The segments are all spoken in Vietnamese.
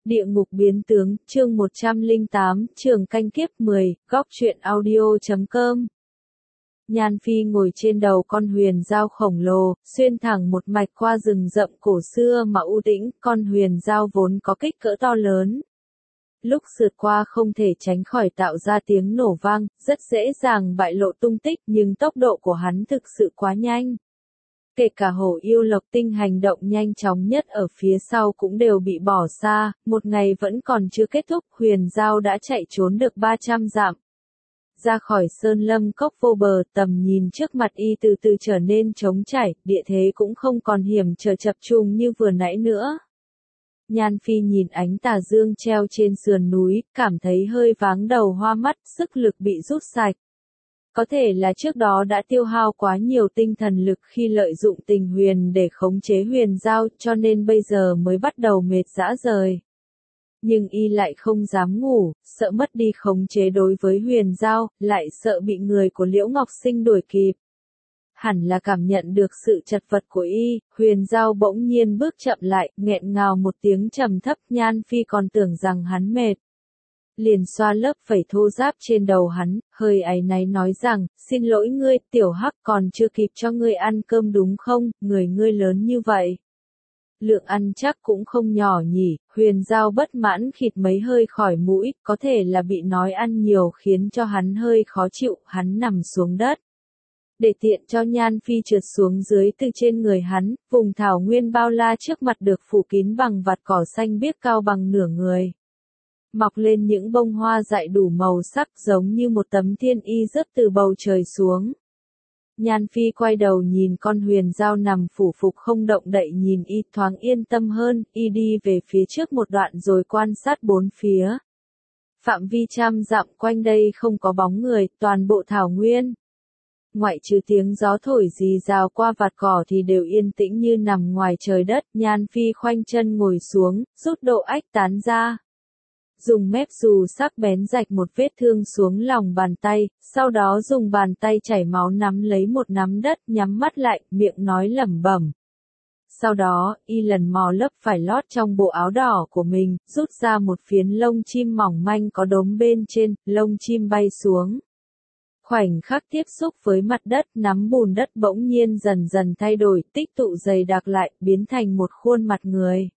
Địa ngục biến tướng, chương 108, trường canh kiếp 10, góc truyện audio.com. Nhan Phi ngồi trên đầu con huyền dao khổng lồ, xuyên thẳng một mạch qua rừng rậm cổ xưa mà u tĩnh, con huyền dao vốn có kích cỡ to lớn. Lúc sượt qua không thể tránh khỏi tạo ra tiếng nổ vang, rất dễ dàng bại lộ tung tích, nhưng tốc độ của hắn thực sự quá nhanh. Kể cả hổ yêu Lộc Tinh hành động nhanh chóng nhất ở phía sau cũng đều bị bỏ xa, một ngày vẫn còn chưa kết thúc, huyền dao đã chạy trốn được 300 dặm. Ra khỏi sơn lâm cốc vô bờ, tầm nhìn trước mặt y từ từ trở nên trống trải, địa thế cũng không còn hiểm trở chập trùng như vừa nãy nữa. Nhan Phi nhìn ánh tà dương treo trên sườn núi, cảm thấy hơi váng đầu hoa mắt, sức lực bị rút sạch. Có thể là trước đó đã tiêu hao quá nhiều tinh thần lực khi lợi dụng tình huyền để khống chế huyền dao, cho nên bây giờ mới bắt đầu mệt rã rời. Nhưng y lại không dám ngủ, sợ mất đi khống chế đối với huyền dao, lại sợ bị người của Liễu Ngọc Sinh đuổi kịp. Hẳn là cảm nhận được sự chật vật của y, huyền dao bỗng nhiên bước chậm lại, nghẹn ngào một tiếng trầm thấp. Nhan Phi còn tưởng rằng hắn mệt. Liền xoa lớp vảy thô ráp trên đầu hắn, hơi áy náy nói rằng, xin lỗi ngươi, tiểu hắc, còn chưa kịp cho ngươi ăn cơm đúng không, người ngươi lớn như vậy. Lượng ăn chắc cũng không nhỏ nhỉ, huyền dao bất mãn khịt mấy hơi khỏi mũi, có thể là bị nói ăn nhiều khiến cho hắn hơi khó chịu, hắn nằm xuống đất. Để tiện cho Nhan Phi trượt xuống dưới từ trên người hắn, vùng thảo nguyên bao la trước mặt được phủ kín bằng vạt cỏ xanh biếc cao bằng nửa người. Mọc lên những bông hoa dại đủ màu sắc giống như một tấm thiên y rớt từ bầu trời xuống. Nhan Phi quay đầu nhìn con huyền dao nằm phủ phục không động đậy nhìn y thoáng yên tâm hơn, y đi về phía trước một đoạn rồi quan sát bốn phía. Phạm vi trăm dặm quanh đây không có bóng người, toàn bộ thảo nguyên. Ngoại trừ tiếng gió thổi rì rào qua vạt cỏ thì đều yên tĩnh như nằm ngoài trời đất. Nhan Phi khoanh chân ngồi xuống, rút độ ách tán ra. Dùng mép dù sắc bén rạch một vết thương xuống lòng bàn tay, sau đó dùng bàn tay chảy máu nắm lấy một nắm đất, nhắm mắt lại, miệng nói lẩm bẩm. Sau đó, y lần mò lấp phải lót trong bộ áo đỏ của mình, rút ra một phiến lông chim mỏng manh có đốm bên trên, lông chim bay xuống. Khoảnh khắc tiếp xúc với mặt đất, nắm bùn đất bỗng nhiên dần dần thay đổi, tích tụ dày đặc lại, biến thành một khuôn mặt người.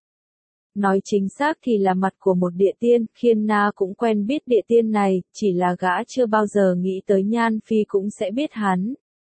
Nói chính xác thì là mặt của một địa tiên, Khiên Na cũng quen biết địa tiên này, chỉ là gã chưa bao giờ nghĩ tới Nhan Phi cũng sẽ biết hắn.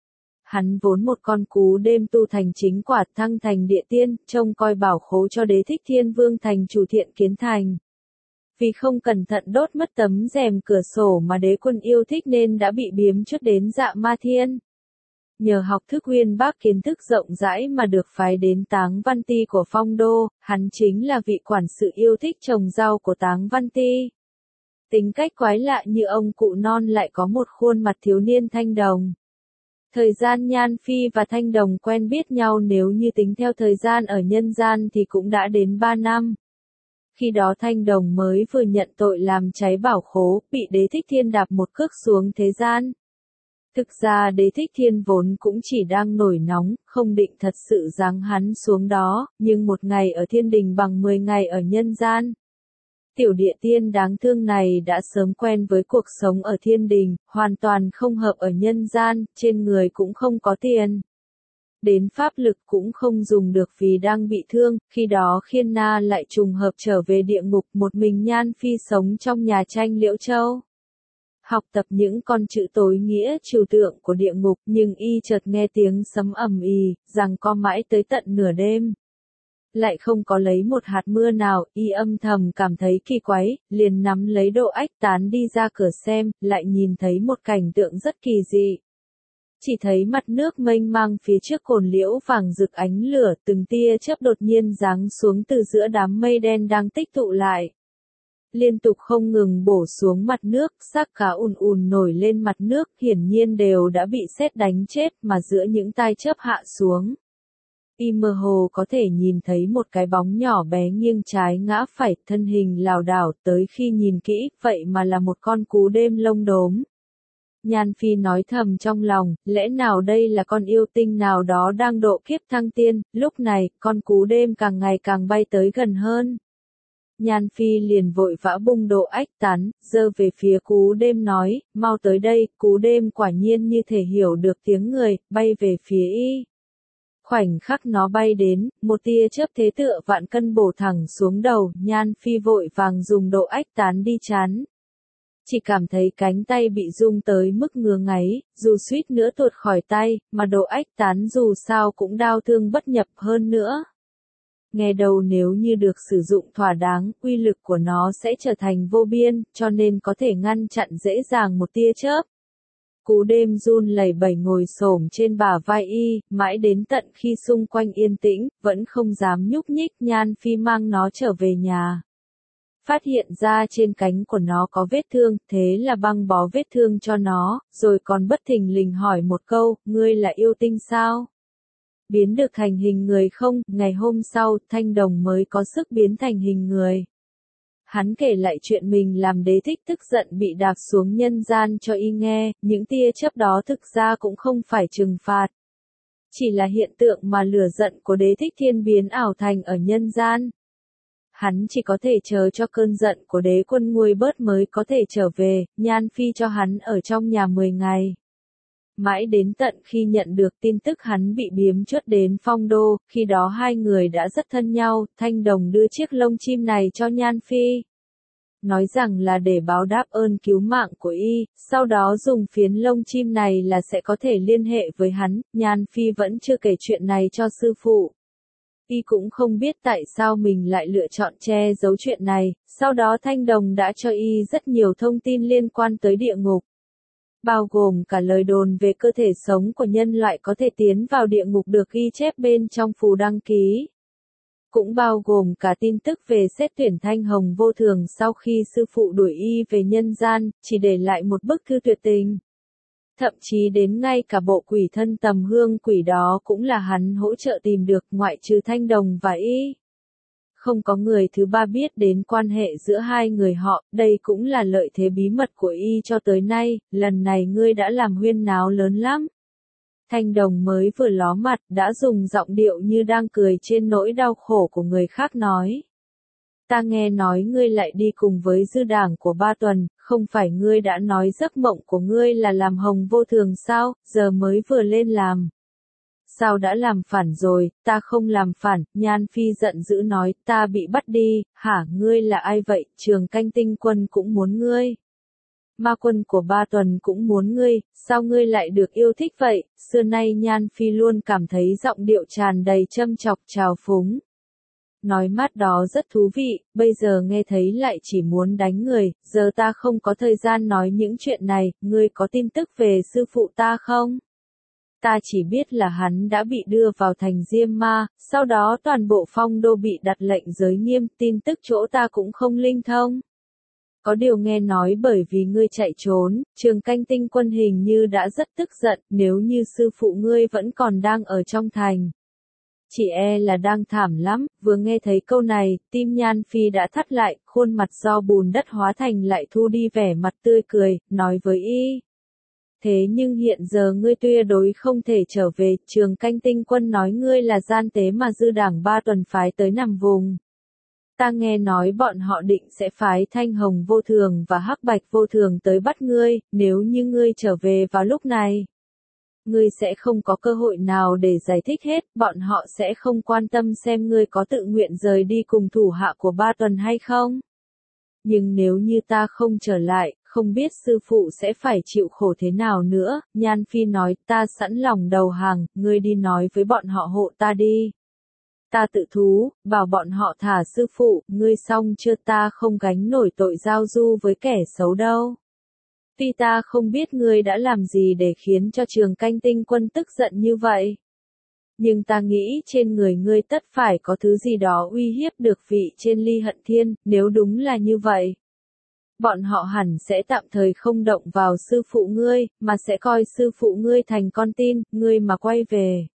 Hắn vốn một con cú đêm tu thành chính quả thăng thành địa tiên, trông coi bảo khố cho Đế Thích Thiên Vương thành chủ Thiện Kiến thành. Vì không cẩn thận đốt mất tấm rèm cửa sổ mà đế quân yêu thích nên đã bị biếm chút đến Dạ Ma Thiên. Nhờ học thức uyên bác kiến thức rộng rãi mà được phái đến Táng Văn Ti của Phong Đô, hắn chính là vị quản sự yêu thích trồng rau của Táng Văn Ti. Tính cách quái lạ như ông cụ non lại có một khuôn mặt thiếu niên thanh đồng. Thời gian Nhan Phi và thanh đồng quen biết nhau nếu như tính theo thời gian ở nhân gian thì cũng đã đến 3 năm. Khi đó thanh đồng mới vừa nhận tội làm cháy bảo khố, bị Đế Thích Thiên đạp một cước xuống thế gian. Thực ra Đế Thích Thiên vốn cũng chỉ đang nổi nóng, không định thật sự giáng hắn xuống đó, nhưng một ngày ở thiên đình bằng 10 ngày ở nhân gian. Tiểu địa tiên đáng thương này đã sớm quen với cuộc sống ở thiên đình, hoàn toàn không hợp ở nhân gian, trên người cũng không có tiền. Đến pháp lực cũng không dùng được vì đang bị thương, khi đó Khiên Na lại trùng hợp trở về địa ngục, một mình Nhan Phi sống trong nhà tranh Liễu Châu. Học tập những con chữ tối nghĩa trừu tượng của địa ngục, nhưng y chợt nghe tiếng sấm ầm ĩ, giằng co mãi tới tận nửa đêm. Lại không có lấy một hạt mưa nào, y âm thầm cảm thấy kỳ quái, liền nắm lấy độ ách tán đi ra cửa xem, lại nhìn thấy một cảnh tượng rất kỳ dị. Chỉ thấy mặt nước mênh mang phía trước cồn liễu vàng rực ánh lửa, từng tia chớp đột nhiên giáng xuống từ giữa đám mây đen đang tích tụ lại. Liên tục không ngừng bổ xuống mặt nước, xác cá ùn ùn nổi lên mặt nước, hiển nhiên đều đã bị sét đánh chết mà giữa những tia chớp hạ xuống. Y mơ hồ có thể nhìn thấy một cái bóng nhỏ bé nghiêng trái ngã phải, thân hình lảo đảo, tới khi nhìn kỹ, vậy mà là một con cú đêm lông đốm. Nhan Phi nói thầm trong lòng, lẽ nào đây là con yêu tinh nào đó đang độ kiếp thăng tiên, lúc này, con cú đêm càng ngày càng bay tới gần hơn. Nhan Phi liền vội vã bung đồ ách tán, giơ về phía Cú Đêm nói, mau tới đây. Cú Đêm quả nhiên như thể hiểu được tiếng người, bay về phía y. Khoảnh khắc nó bay đến, một tia chớp thế tựa vạn cân bổ thẳng xuống đầu, Nhan Phi vội vàng dùng đồ ách tán đi chắn. Chỉ cảm thấy cánh tay bị rung tới mức ngứa ngáy, dù suýt nữa tuột khỏi tay, mà đồ ách tán dù sao cũng đau thương bất nhập hơn nữa. Nghe đầu nếu như được sử dụng thỏa đáng, uy lực của nó sẽ trở thành vô biên, cho nên có thể ngăn chặn dễ dàng một tia chớp. Cú Đêm run lẩy bẩy ngồi xổm trên bả vai y, mãi đến tận khi xung quanh yên tĩnh, vẫn không dám nhúc nhích. Nhan Phi mang nó trở về nhà. Phát hiện ra trên cánh của nó có vết thương, thế là băng bó vết thương cho nó, rồi còn bất thình lình hỏi một câu, ngươi là yêu tinh sao? Biến được thành hình người không? Ngày hôm sau, Thanh Đồng mới có sức biến thành hình người. Hắn kể lại chuyện mình làm Đế Thích tức giận bị đạp xuống nhân gian cho y nghe, những tia chớp đó thực ra cũng không phải trừng phạt. Chỉ là hiện tượng mà lửa giận của Đế Thích Thiên biến ảo thành ở nhân gian. Hắn chỉ có thể chờ cho cơn giận của đế quân nguôi bớt mới có thể trở về. Nhan Phi cho hắn ở trong nhà 10 ngày. Mãi đến tận khi nhận được tin tức hắn bị biếm chuất đến Phong Đô, khi đó hai người đã rất thân nhau. Thanh Đồng đưa chiếc lông chim này cho Nhan Phi, nói rằng là để báo đáp ơn cứu mạng của y, sau đó dùng phiến lông chim này là sẽ có thể liên hệ với hắn. Nhan Phi vẫn chưa kể chuyện này cho sư phụ. Y cũng không biết tại sao mình lại lựa chọn che giấu chuyện này, sau đó Thanh Đồng đã cho y rất nhiều thông tin liên quan tới địa ngục. Bao gồm cả lời đồn về cơ thể sống của nhân loại có thể tiến vào địa ngục được ghi chép bên trong phù đăng ký. Cũng bao gồm cả tin tức về xét tuyển Thanh Hồng vô thường sau khi sư phụ đuổi y về nhân gian, chỉ để lại một bức thư tuyệt tình. Thậm chí đến ngay cả bộ quỷ thân tầm hương quỷ đó cũng là hắn hỗ trợ tìm được, ngoại trừ Thanh Đồng và y. Không có người thứ ba biết đến quan hệ giữa hai người họ, đây cũng là lợi thế bí mật của y cho tới nay. Lần này ngươi đã làm huyên náo lớn lắm. Thanh Đồng mới vừa ló mặt, đã dùng giọng điệu như đang cười trên nỗi đau khổ của người khác nói. Ta nghe nói ngươi lại đi cùng với dư đảng của Ba Tuần, không phải ngươi đã nói giấc mộng của ngươi là làm Hồng vô thường sao, giờ mới vừa lên làm. Sao đã làm phản rồi? Ta không làm phản. Nhan Phi giận dữ nói, ta bị bắt đi. Hả, ngươi là ai vậy? Trường Canh Tinh Quân cũng muốn ngươi. Ma quân của Ba Tuần cũng muốn ngươi, sao ngươi lại được yêu thích vậy? Xưa nay Nhan Phi luôn cảm thấy giọng điệu tràn đầy châm chọc trào phúng. Nói mát đó rất thú vị, bây giờ nghe thấy lại chỉ muốn đánh người, giờ ta không có thời gian nói những chuyện này. Ngươi có tin tức về sư phụ ta không? Ta chỉ biết là hắn đã bị đưa vào thành Diêm Ma, sau đó toàn bộ Phong Đô bị đặt lệnh giới nghiêm, tin tức chỗ ta cũng không linh thông. Có điều nghe nói bởi vì ngươi chạy trốn, Trường Canh Tinh Quân hình như đã rất tức giận, nếu như sư phụ ngươi vẫn còn đang ở trong thành. Chỉ e là đang thảm lắm. Vừa nghe thấy câu này, tim Nhan Phi đã thắt lại, khuôn mặt do bùn đất hóa thành lại thu đi vẻ mặt tươi cười, nói với y. Thế nhưng hiện giờ ngươi tuyệt đối không thể trở về, Trường Canh Tinh Quân nói ngươi là gian tế mà dư đảng Ba Tuần phái tới nằm vùng. Ta nghe nói bọn họ định sẽ phái Thanh Hồng vô thường và Hắc Bạch vô thường tới bắt ngươi, nếu như ngươi trở về vào lúc này. Ngươi sẽ không có cơ hội nào để giải thích hết, bọn họ sẽ không quan tâm xem ngươi có tự nguyện rời đi cùng thủ hạ của Ba Tuần hay không. Nhưng nếu như ta không trở lại, không biết sư phụ sẽ phải chịu khổ thế nào nữa. Nhan Phi nói, ta sẵn lòng đầu hàng, ngươi đi nói với bọn họ hộ ta đi. Ta tự thú, bảo bọn họ thả sư phụ, ngươi xong chưa, ta không gánh nổi tội giao du với kẻ xấu đâu. Tuy ta không biết ngươi đã làm gì để khiến cho Trường Canh Tinh Quân tức giận như vậy. Nhưng ta nghĩ trên người ngươi tất phải có thứ gì đó uy hiếp được vị trên Ly Hận Thiên, nếu đúng là như vậy. Bọn họ hẳn sẽ tạm thời không động vào sư phụ ngươi, mà sẽ coi sư phụ ngươi thành con tin, ngươi mà quay về.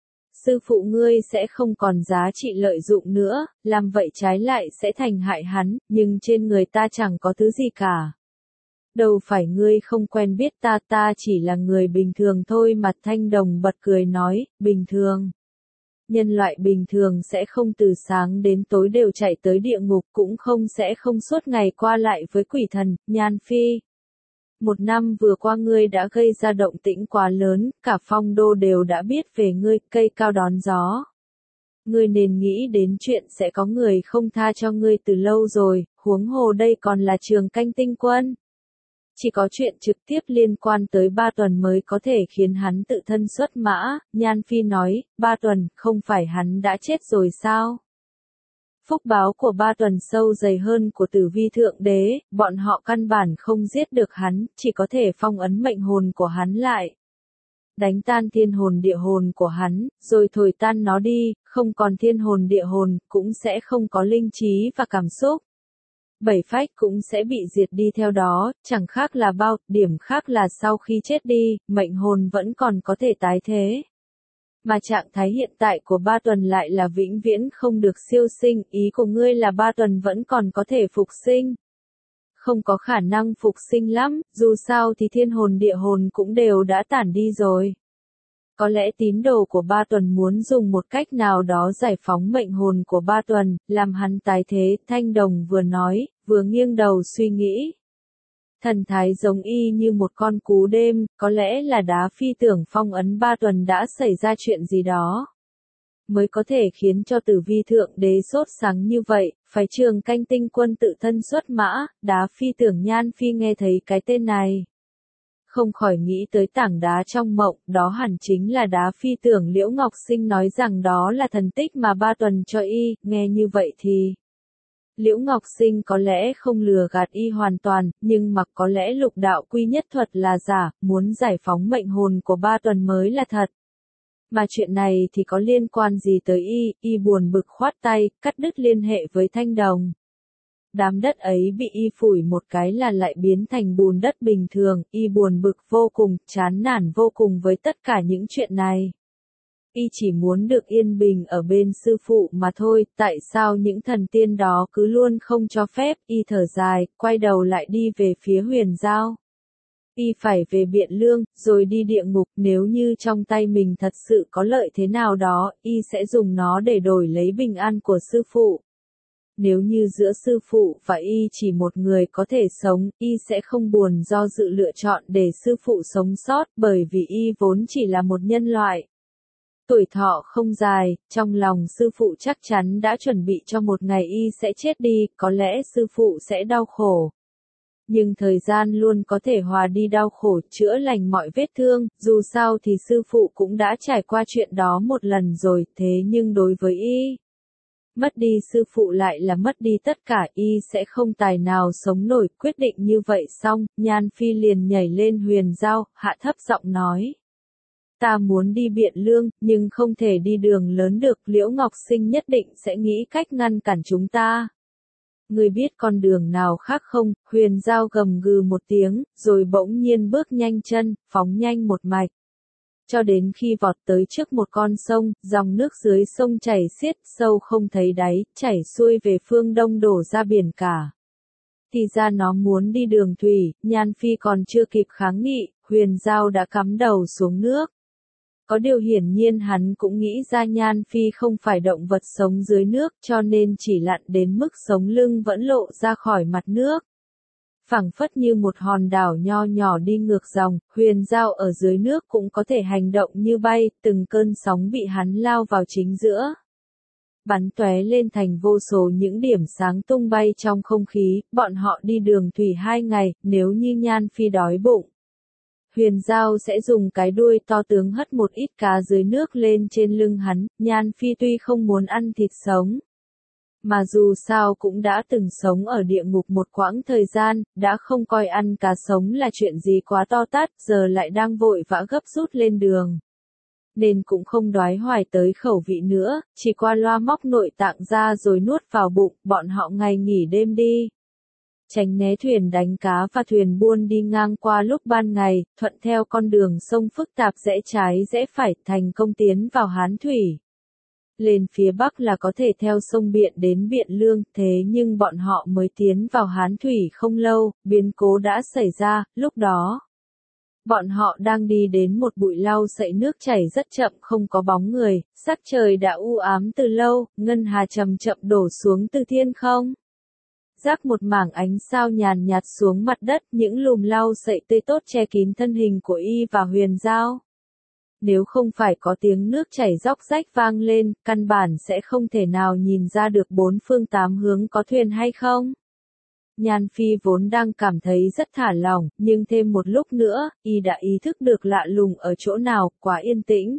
Sư phụ ngươi sẽ không còn giá trị lợi dụng nữa, làm vậy trái lại sẽ thành hại hắn, nhưng trên người ta chẳng có thứ gì cả. Đâu phải ngươi không quen biết ta, ta chỉ là người bình thường thôi mà. Thanh Đồng bật cười nói, bình thường. Nhân loại bình thường sẽ không từ sáng đến tối đều chạy tới địa ngục, cũng sẽ không suốt ngày qua lại với quỷ thần. Nhan Phi, 1 năm vừa qua ngươi đã gây ra động tĩnh quá lớn, cả Phong Đô đều đã biết về ngươi, cây cao đón gió. Ngươi nên nghĩ đến chuyện sẽ có người không tha cho ngươi từ lâu rồi, huống hồ đây còn là Trường Canh tinh quân. Chỉ có chuyện trực tiếp liên quan tới Ba Tuần mới có thể khiến hắn tự thân xuất mã. Nhan Phi nói, Ba Tuần, không phải hắn đã chết rồi sao? Phúc báo của Ba Tuần sâu dày hơn của Tử Vi Thượng Đế, bọn họ căn bản không giết được hắn, chỉ có thể phong ấn mệnh hồn của hắn lại. Đánh tan thiên hồn địa hồn của hắn, rồi thổi tan nó đi, không còn thiên hồn địa hồn, cũng sẽ không có linh trí và cảm xúc. 7 phách cũng sẽ bị diệt đi theo đó, chẳng khác là bao, điểm khác là sau khi chết đi, mệnh hồn vẫn còn có thể tái thế. Mà trạng thái hiện tại của Ba Tuần lại là vĩnh viễn không được siêu sinh, ý của ngươi là Ba Tuần vẫn còn có thể phục sinh. Không có khả năng phục sinh lắm, dù sao thì thiên hồn địa hồn cũng đều đã tản đi rồi. Có lẽ tín đồ của Ba Tuần muốn dùng một cách nào đó giải phóng mệnh hồn của Ba Tuần, làm hắn tái thế. Thanh Đồng vừa nói, vừa nghiêng đầu suy nghĩ. Thần thái giống y như một con cú đêm, có lẽ là Đá Phi tưởng phong ấn Ba Tuần đã xảy ra chuyện gì đó. Mới có thể khiến cho Tử Vi Thượng Đế sốt sáng như vậy, phải Trường Canh tinh quân tự thân xuất mã. Đá Phi tưởng Nhan Phi nghe thấy cái tên này, không khỏi nghĩ tới tảng đá trong mộng, đó hẳn chính là Đá Phi tưởng Liễu Ngọc Sinh nói rằng đó là thần tích mà Ba Tuần cho y. Nghe như vậy thì Liễu Ngọc Sinh có lẽ không lừa gạt y hoàn toàn, nhưng mặc có lẽ lục đạo quy nhất thuật là giả, muốn giải phóng mệnh hồn của Ba Tuần mới là thật. Mà chuyện này thì có liên quan gì tới y buồn bực khoát tay, cắt đứt liên hệ với Thanh Đồng. Đám đất ấy bị y phủi một cái là lại biến thành bùn đất bình thường, y buồn bực vô cùng, chán nản vô cùng với tất cả những chuyện này. Y chỉ muốn được yên bình ở bên sư phụ mà thôi, tại sao những thần tiên đó cứ luôn không cho phép? Y thở dài, quay đầu lại đi về phía Huyền Giao. Y phải về Biện Lương, rồi đi địa ngục, nếu như trong tay mình thật sự có lợi thế nào đó, y sẽ dùng nó để đổi lấy bình an của sư phụ. Nếu như giữa sư phụ và y chỉ một người có thể sống, y sẽ không buồn do dự lựa chọn để sư phụ sống sót, bởi vì y vốn chỉ là một nhân loại. Tuổi thọ không dài, trong lòng sư phụ chắc chắn đã chuẩn bị cho một ngày y sẽ chết đi, có lẽ sư phụ sẽ đau khổ. Nhưng thời gian luôn có thể hòa đi đau khổ, chữa lành mọi vết thương, dù sao thì sư phụ cũng đã trải qua chuyện đó một lần rồi, thế nhưng đối với y, mất đi sư phụ lại là mất đi tất cả, y sẽ không tài nào sống nổi. Quyết định như vậy xong, Nhan Phi liền nhảy lên Huyền Giao, hạ thấp giọng nói. Ta muốn đi Biện Lương, nhưng không thể đi đường lớn được, Liễu Ngọc Sinh nhất định sẽ nghĩ cách ngăn cản chúng ta. Ngươi biết con đường nào khác không? Huyền Giao gầm gừ một tiếng, rồi bỗng nhiên bước nhanh chân, phóng nhanh một mạch. Cho đến khi vọt tới trước một con sông, dòng nước dưới sông chảy xiết sâu không thấy đáy, chảy xuôi về phương đông đổ ra biển cả. Thì ra nó muốn đi đường thủy, Nhan Phi còn chưa kịp kháng nghị, Huyền Giao đã cắm đầu xuống nước. Có điều hiển nhiên hắn cũng nghĩ ra Nhan Phi không phải động vật sống dưới nước, cho nên chỉ lặn đến mức sống lưng vẫn lộ ra khỏi mặt nước. Phảng phất như một hòn đảo nho nhỏ đi ngược dòng, Huyền Giao ở dưới nước cũng có thể hành động như bay, từng cơn sóng bị hắn lao vào chính giữa, bắn tóe lên thành vô số những điểm sáng tung bay trong không khí. Bọn họ đi đường thủy 2 ngày, nếu như Nhan Phi đói bụng, Huyền Giao sẽ dùng cái đuôi to tướng hất một ít cá dưới nước lên trên lưng hắn. Nhan Phi tuy không muốn ăn thịt sống, mà dù sao cũng đã từng sống ở địa ngục một quãng thời gian, đã không coi ăn cá sống là chuyện gì quá to tát, giờ lại đang vội vã gấp rút lên đường. Nên cũng không đoái hoài tới khẩu vị nữa, chỉ qua loa móc nội tạng ra rồi nuốt vào bụng. Bọn họ ngày nghỉ đêm đi, tránh né thuyền đánh cá và thuyền buôn đi ngang qua lúc ban ngày, thuận theo con đường sông phức tạp rẽ trái rẽ phải, thành công tiến vào Hán Thủy. Lên phía bắc là có thể theo sông Biện đến Biện Lương, thế nhưng bọn họ mới tiến vào Hán Thủy không lâu, biến cố đã xảy ra. Lúc đó, Bọn họ đang đi đến một bụi lau sậy nước chảy rất chậm không có bóng người, sắc trời đã u ám từ lâu, ngân hà chậm chậm đổ xuống từ thiên không. Rác một mảng ánh sao nhàn nhạt xuống mặt đất, những lùm lau sậy tươi tốt che kín thân hình của y và Huyền Giao. Nếu không phải có tiếng nước chảy róc rách vang lên, căn bản sẽ không thể nào nhìn ra được bốn phương tám hướng có thuyền hay không. Nhan Phi vốn đang cảm thấy rất thả lỏng, nhưng thêm một lúc nữa, y đã ý thức được lạ lùng ở chỗ nào, quá yên tĩnh.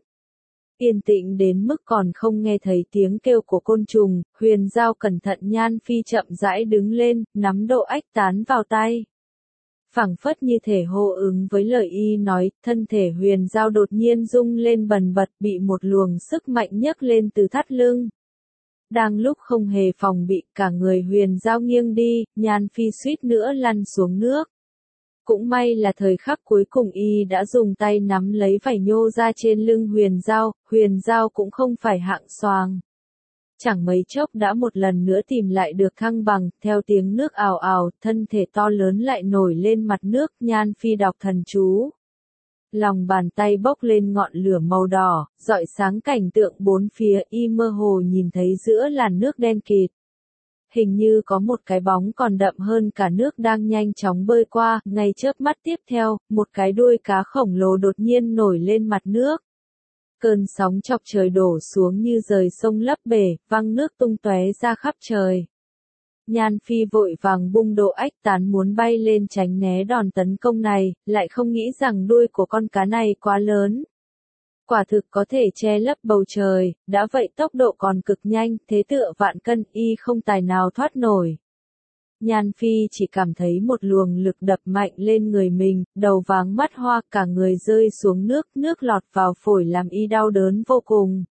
Yên tĩnh đến mức còn không nghe thấy tiếng kêu của côn trùng, Huyền Giao cẩn thận Nhan Phi chậm rãi đứng lên, nắm độ ách tán vào tay. Phảng phất như thể hô ứng với lời y nói, thân thể Huyền Giao đột nhiên rung lên bần bật bị một luồng sức mạnh nhấc lên từ thắt lưng. Đang lúc không hề phòng bị, cả người Huyền Giao nghiêng đi, Nhan Phi suýt nữa lăn xuống nước. Cũng may là thời khắc cuối cùng y đã dùng tay nắm lấy vảy nhô ra trên lưng Huyền Giao cũng không phải hạng xoàng. Chẳng mấy chốc đã một lần nữa tìm lại được thăng bằng, theo tiếng nước ào ào, thân thể to lớn lại nổi lên mặt nước, Nhan Phi đọc thần chú. Lòng bàn tay bốc lên ngọn lửa màu đỏ, rọi sáng cảnh tượng bốn phía, y mơ hồ nhìn thấy giữa làn nước đen kịt. Hình như có một cái bóng còn đậm hơn cả nước đang nhanh chóng bơi qua, ngay chớp mắt tiếp theo, một cái đuôi cá khổng lồ đột nhiên nổi lên mặt nước. Cơn sóng chọc trời đổ xuống như rời sông lấp bể, văng nước tung tóe ra khắp trời. Nhan Phi vội vàng bung độ ách tán muốn bay lên tránh né đòn tấn công này, lại không nghĩ rằng đuôi của con cá này quá lớn. Quả thực có thể che lấp bầu trời, đã vậy tốc độ còn cực nhanh, thế tựa vạn cân y không tài nào thoát nổi. Nhan Phi chỉ cảm thấy một luồng lực đập mạnh lên người mình, đầu váng mắt hoa, cả người rơi xuống nước lọt vào phổi làm y đau đớn vô cùng.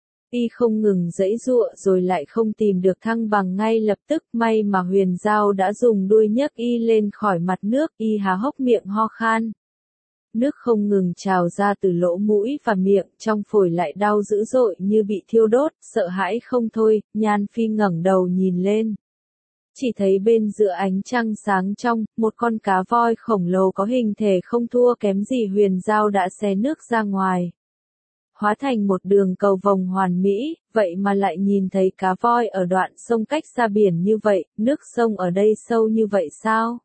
Y không ngừng giãy giụa rồi lại không tìm được thăng bằng ngay lập tức, may mà Huyền Giao đã dùng đuôi nhấc y lên khỏi mặt nước, y há hốc miệng ho khan. Nước không ngừng trào ra từ lỗ mũi và miệng, trong phổi lại đau dữ dội như bị thiêu đốt, sợ hãi không thôi, Nhan Phi ngẩng đầu nhìn lên. Chỉ thấy bên giữa ánh trăng sáng trong, một con cá voi khổng lồ có hình thể không thua kém gì Huyền Giao đã xé nước ra ngoài. Hóa thành một đường cầu vồng hoàn mỹ, vậy mà lại nhìn thấy cá voi ở đoạn sông cách xa biển như vậy, nước sông ở đây sâu như vậy sao?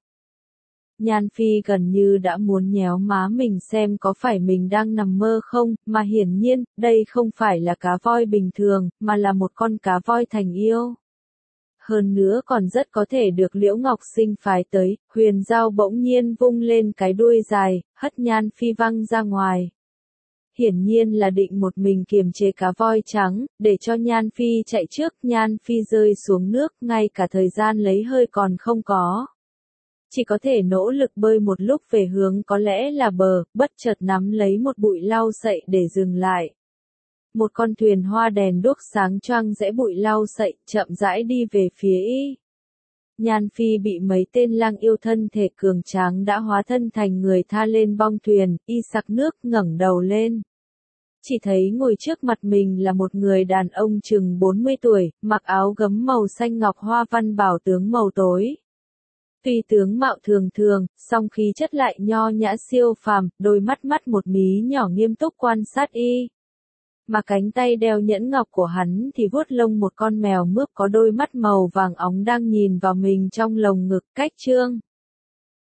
Nhan Phi gần như đã muốn nhéo má mình xem có phải mình đang nằm mơ không, mà hiển nhiên, đây không phải là cá voi bình thường, mà là một con cá voi thành yêu. Hơn nữa còn rất có thể được Liễu Ngọc Sinh phái tới, Huyền Giao bỗng nhiên vung lên cái đuôi dài, hất Nhan Phi văng ra ngoài. Hiển nhiên là định một mình kiềm chế cá voi trắng, để cho Nhan Phi chạy trước, Nhan Phi rơi xuống nước, ngay cả thời gian lấy hơi còn không có. Chỉ có thể nỗ lực bơi một lúc về hướng có lẽ là bờ, bất chợt nắm lấy một bụi lau sậy để dừng lại. Một con thuyền hoa đèn đuốc sáng choang rẽ bụi lau sậy, chậm rãi đi về phía y. Nhan Phi bị mấy tên lang yêu thân thể cường tráng đã hóa thân thành người tha lên bong thuyền, y sặc nước ngẩng đầu lên. Chỉ thấy ngồi trước mặt mình là một người đàn ông chừng 40 tuổi, mặc áo gấm màu xanh ngọc hoa văn bảo tướng màu tối. Tuy tướng mạo thường thường, song khí chất lại nho nhã siêu phàm, đôi mắt một mí nhỏ nghiêm túc quan sát y. Mà cánh tay đeo nhẫn ngọc của hắn thì vuốt lông một con mèo mướp có đôi mắt màu vàng óng đang nhìn vào mình trong lồng ngực, cách trương.